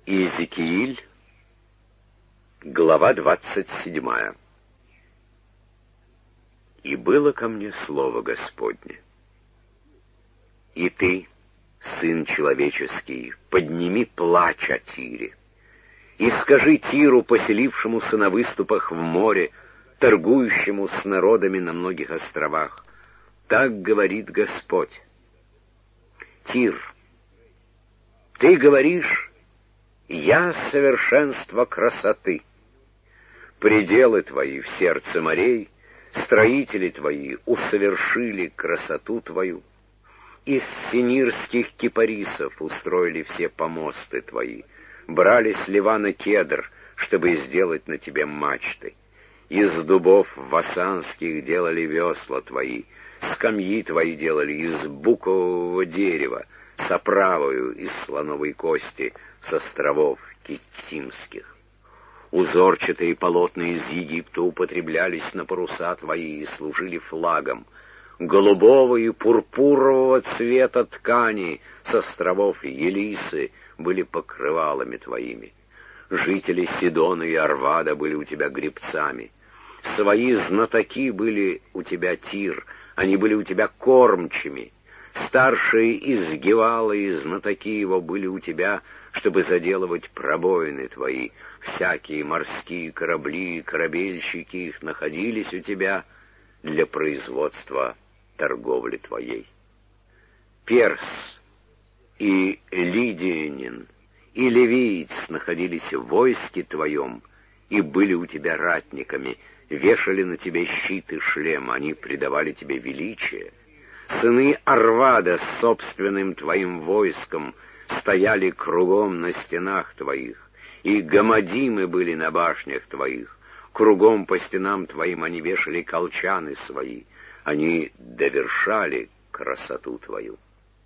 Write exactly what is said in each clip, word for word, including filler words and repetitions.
Иезекииль, глава двадцать седьмая. «И было ко мне слово Господне: и ты, сын человеческий, подними плач о Тире, и скажи Тиру, поселившемуся на выступах в море, торгующему с народами на многих островах: так говорит Господь. Тир, ты говоришь: я совершенство красоты. Пределы твои в сердце морей, строители твои усовершили красоту твою. Из синирских кипарисов устроили все помосты твои, брали с Ливана кедр, чтобы сделать на тебе мачты. Из дубов васанских делали весла твои, скамьи твои делали из букового дерева, с оправою из слоновой кости, с островов Киттимских. Узорчатые полотна из Египта употреблялись на паруса твои и служили флагом. Голубого и пурпурового цвета ткани с островов Елисы были покрывалами твоими. Жители Сидона и Арвада были у тебя гребцами. Свои знатоки были у тебя Тир, они были у тебя кормчими. Старшие из Гевала и знатоки его были у тебя, чтобы заделывать пробоины твои. Всякие морские корабли и корабельщики их находились у тебя для производства торговли твоей. Перс и Лидиянин и Ливиец находились в войске твоем и были у тебя ратниками, вешали на тебе щит и шлем, они придавали тебе величие. Сыны Арвада с собственным твоим войском стояли кругом на стенах твоих, и гамадимы были на башнях твоих. Кругом по стенам твоим они вешали колчаны свои, они довершали красоту твою.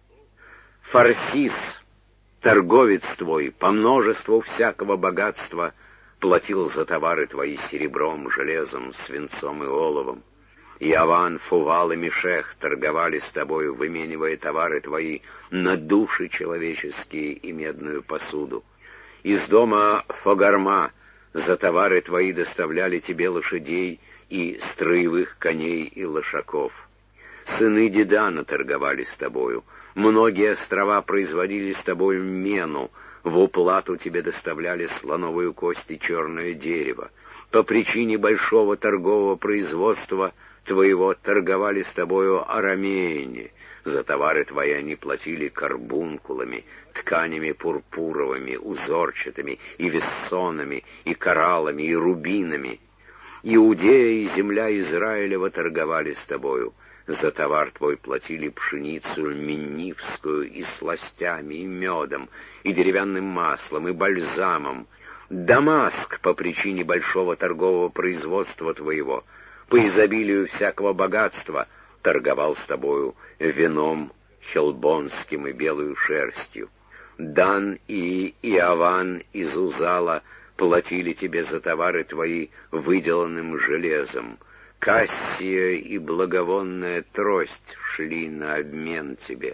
Фарсис, торговец твой, по множеству всякого богатства платил за товары твои серебром, железом, свинцом и оловом. Яван, Фувал и Мешех торговали с тобою, выменивая товары твои на души человеческие и медную посуду. Из дома Фогарма за товары твои доставляли тебе лошадей и строевых коней и лошаков. Сыны Дедана торговали с тобою. Многие острова производили с тобою мену. В уплату тебе доставляли слоновую кость и черное дерево. По причине большого торгового производства твоего торговали с тобою арамеяне. За товары твои они платили карбункулами, тканями пурпуровыми, узорчатыми, и вессонами, и кораллами, и рубинами. Иудея и земля Израилева торговали с тобою. За товар твой платили пшеницу миннивскую и сластями, и медом, и деревянным маслом, и бальзамом. Дамаск по причине большого торгового производства твоего, по изобилию всякого богатства, торговал с тобою вином хелбонским и белую шерстью. Дан и Иаван из Узала платили тебе за товары твои выделанным железом. Кассия и благовонная трость шли на обмен тебе.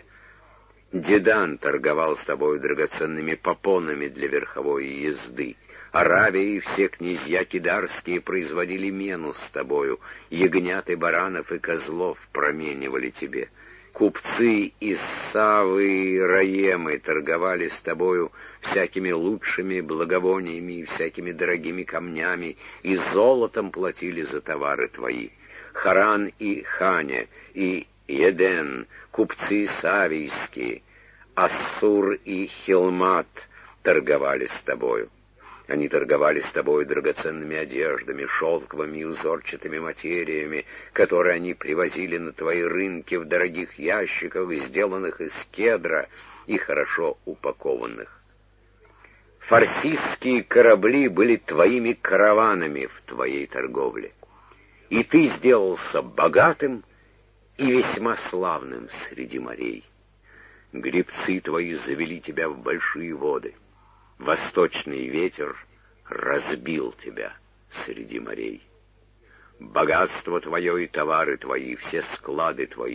Дедан торговал с тобою драгоценными попонами для верховой езды. Аравия и все князья кидарские производили мену с тобою, ягнят и баранов и козлов променивали тебе. Купцы из Савы и Раемы торговали с тобою всякими лучшими благовониями и всякими дорогими камнями, и золотом платили за товары твои. Харан и Ханя и Еден, купцы савийские, Ассур и Хилмат торговали с тобою. Они торговали с тобой драгоценными одеждами, шелковыми и узорчатыми материями, которые они привозили на твои рынки в дорогих ящиках, сделанных из кедра и хорошо упакованных. Фарсисские корабли были твоими караванами в твоей торговле, и ты сделался богатым и весьма славным среди морей. Гребцы твои завели тебя в большие воды. Восточный ветер разбил тебя среди морей. Богатство твое и товары твои, все склады твои,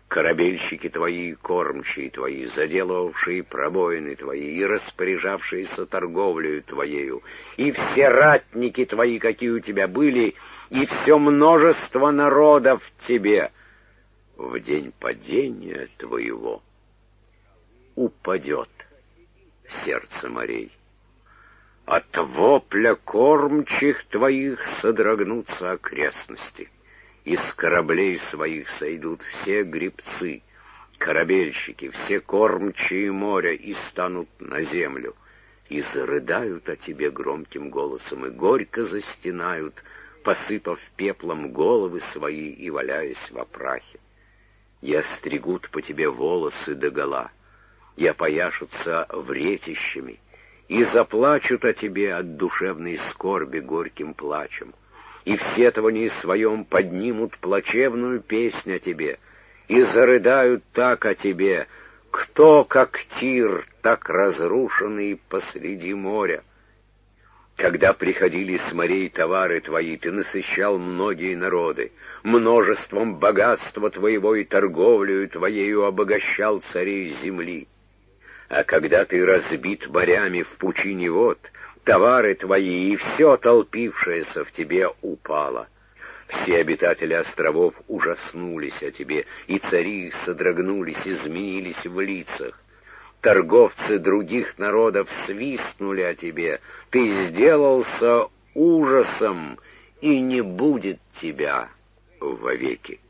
корабельщики твои и кормчие твои, заделывавшие пробоины твои и распоряжавшиеся торговлею твоею, и все ратники твои, какие у тебя были, и все множество народов тебе, в день падения твоего упадет сердце морей. От вопля кормчих твоих содрогнутся окрестности. Из кораблей своих сойдут все гребцы, корабельщики, все кормчие моря и станут на землю, и зарыдают о тебе громким голосом, и горько застенают, посыпав пеплом головы свои и валяясь во прахе. И остригут по тебе волосы догола, и опояшутся вретищами, и заплачут о тебе от душевной скорби горьким плачем, и в сетовании своем поднимут плачевную песнь о тебе, и зарыдают так о тебе, кто, как Тир, так разрушенный посреди моря. Когда приходили с морей товары твои, ты насыщал многие народы, множеством богатства твоего и торговлею твоею обогащал царей земли. А когда ты разбит морями в пучине вод, товары твои и все толпившееся в тебе упало. Все обитатели островов ужаснулись о тебе, и цари их содрогнулись, изменились в лицах. Торговцы других народов свистнули о тебе, ты сделался ужасом, и не будет тебя вовеки.